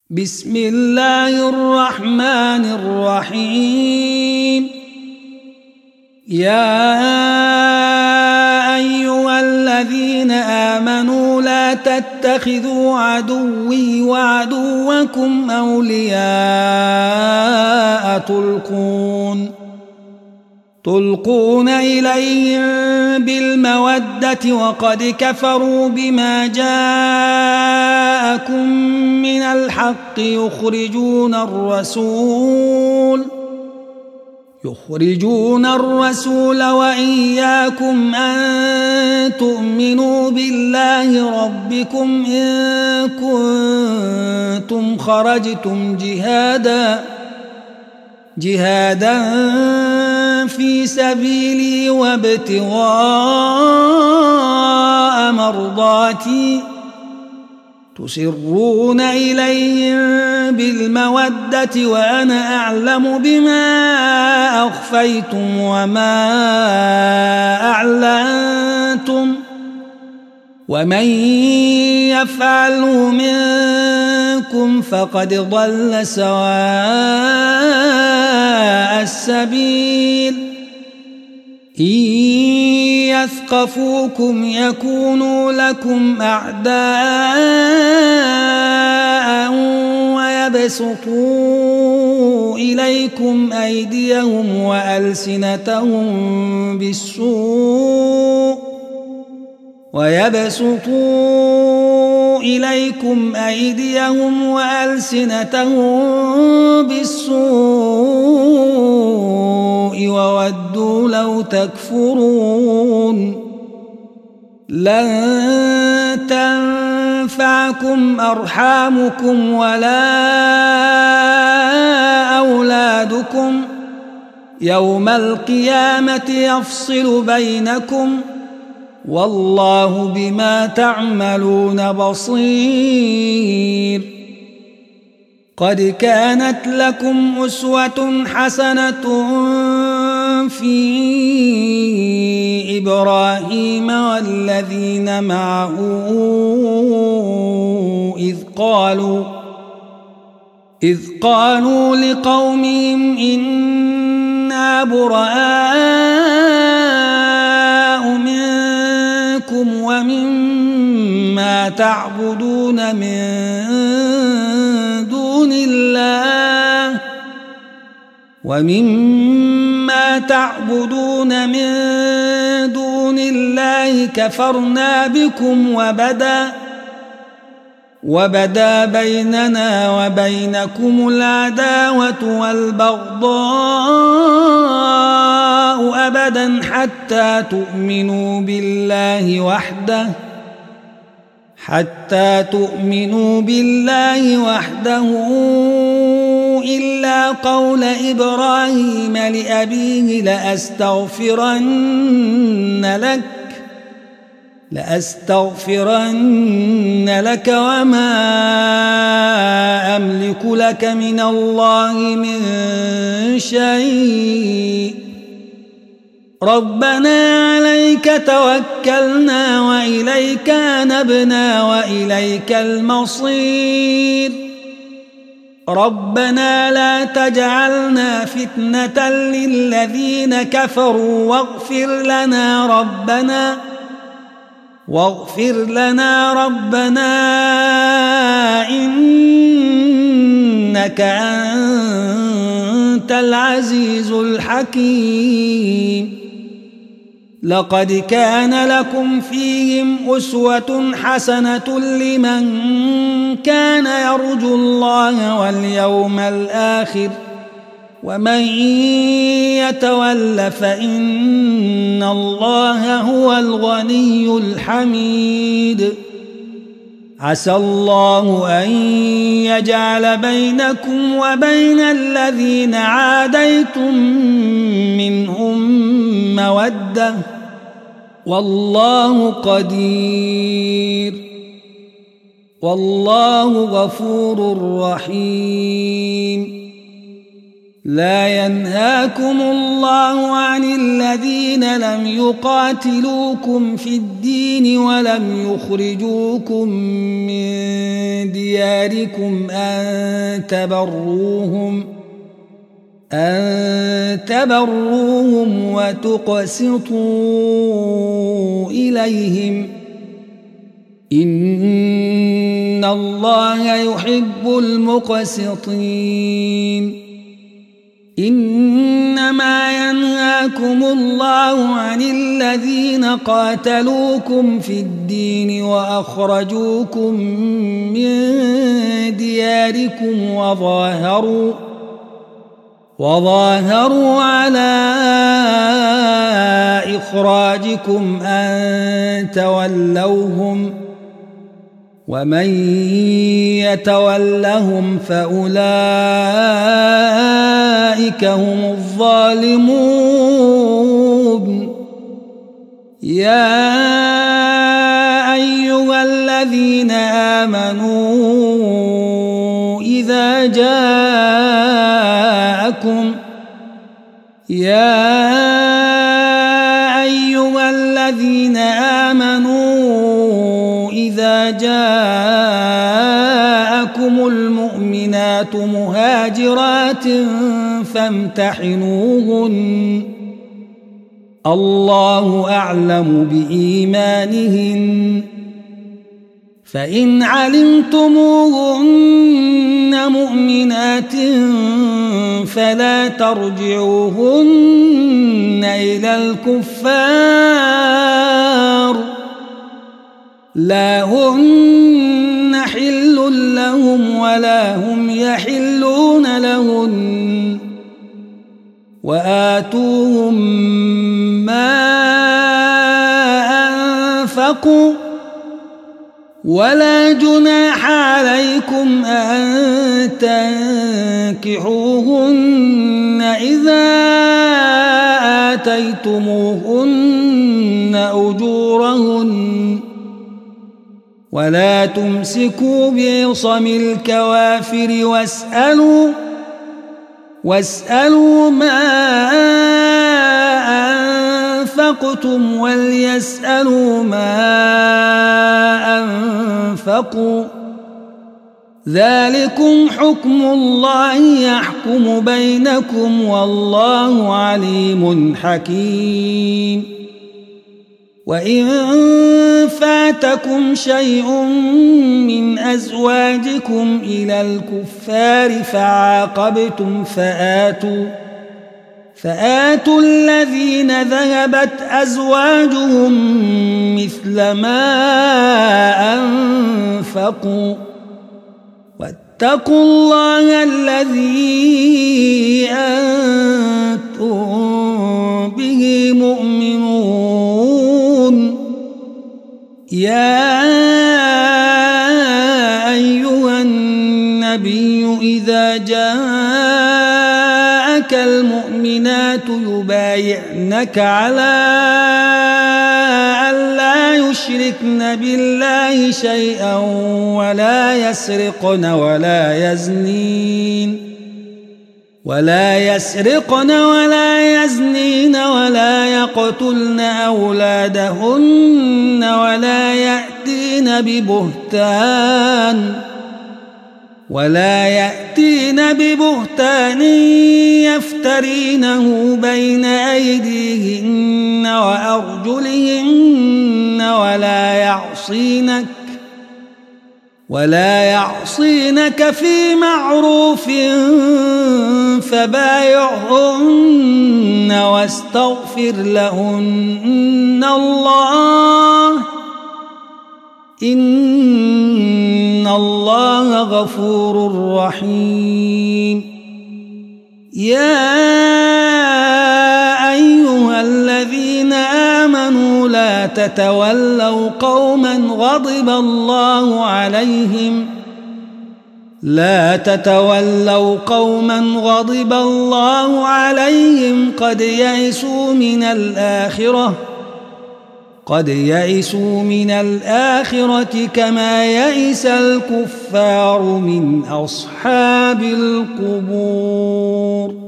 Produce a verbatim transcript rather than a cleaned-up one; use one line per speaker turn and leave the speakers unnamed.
بسم الله الرحمن الرحيم. يا أيها الذين آمنوا لا تتخذوا عدوي وعدوكم أولياء تلقون تلقون إليهم بالمودة وقد كفروا بما جاءكم من الحق يخرجون الرسول يخرجون الرسول وإياكم أن تؤمنوا بالله ربكم إن كنتم خرجتم جهادا جهادا في سبيلي وابتغاء مرضاتي تسرون إليهم بالمودة وأنا أعلم بما أخفيتم وما أعلنتم ومن يفعله منكم فقد ضل سواء السبيل. إن يثقفوكم يكونوا لكم أعداء ويبسطوا إليكم أيديهم وألسنتهم بالسوء ويبسطوا إليكم أيديهم وألسنتهم بالسوء وودوا لو تكفرون. لن تنفعكم أرحامكم ولا أولادكم يوم القيامة يفصل بينكم والله بما تعملون بصير. قد كانت لكم أسوة حسنة في إبراهيم والذين معه إذ قالوا إذ قالوا لقومهم إنا براء منكم ومما تعبدون من دون الله ومما تعبدون من دون الله كفرنا بكم وبدا وبدا بيننا وبينكم العداوة والبغضاء أبدا حتى تؤمنوا بالله وحده حتى تؤمنوا بالله وحده إلا قول إبراهيم لأبيه لأستغفرن لك لأستغفرن لك وما أملك لك من الله من شيء ربنا عليك توكلنا وإليك أنبنا وإليك المصير ربنا لا تجعلنا فتنة للذين كفروا واغفر لنا ربنا واغفر لنا ربنا إنك أنت العزيز الحكيم. لقد كان لكم فيهم أسوة حسنة لمن كان يرجو الله واليوم الآخر ومن يتول فإن الله هو الغني الحميد. عسى الله أن يجعل بينكم وبين الذين عاديتم منهم مودة والله قدير والله غفور رحيم. لا ينهاكم الله عن الذين لم يقاتلوكم في الدين ولم يخرجوكم من دياركم أن تبروهم أن تبروهم وتقسطوا إليهم إن الله يحب المقسطين إنما ينهاكم الله عن الذين قاتلوكم في الدين وأخرجوكم من دياركم وظاهروا وظاهروا على إخراجكم أن تولوهم ومن يتولهم فأولئك هم الظالمون يا أيها الذين آمنوا إذا جاءكم يا أيها الذين آمنوا إذا جاءكم المؤمنات مهاجرات فامتحنوهن الله أعلم بإيمانهن فإن علمتموهن مؤمنات فلا ترجعوهن إلى الكفار لا هن حل لهم ولا هم يحلون لهن وآتوهم ما أنفقوا ولا جناح عليكم أن تنكحوهن إذا آتيتموهن أجورهن ولا تمسكوا بعصم الكوافر واسألوا واسألوا ما أنفقتم وليسألوا ما أنفقوا ذلكم حكم الله يحكم بينكم والله عليم حكيم وإن فاتكم شيء من أزواجكم إلى الكفار فعاقبتم فآتوا فآتوا الذين ذهبت أزواجهم مثل ما أنفقوا واتقوا الله الذي أنتم به مؤمنون يا أيها النبي إذا جاءك المؤمنات يبايعنك على ألا يشركن بالله شيئا ولا يسرقن ولا يزنين ولا يسرقن ولا يزنين ولا يقتلن أولادهن ولا يأتين ببهتان ولا يأتين ببهتان يفترينه بين أيديهن وأرجلهن ولا يعصينك ولا يعصينك في معروف فبايعهن واستغفر لهن الله إن الله غفور رحيم يا أيها الذين آمنوا لا تتولوا قوما غضب الله عليهم لا تتولوا قوما غضب الله عليهم قد يئسوا من الآخرة قد يئسوا من الآخرة كما يئس الكفار من أصحاب القبور.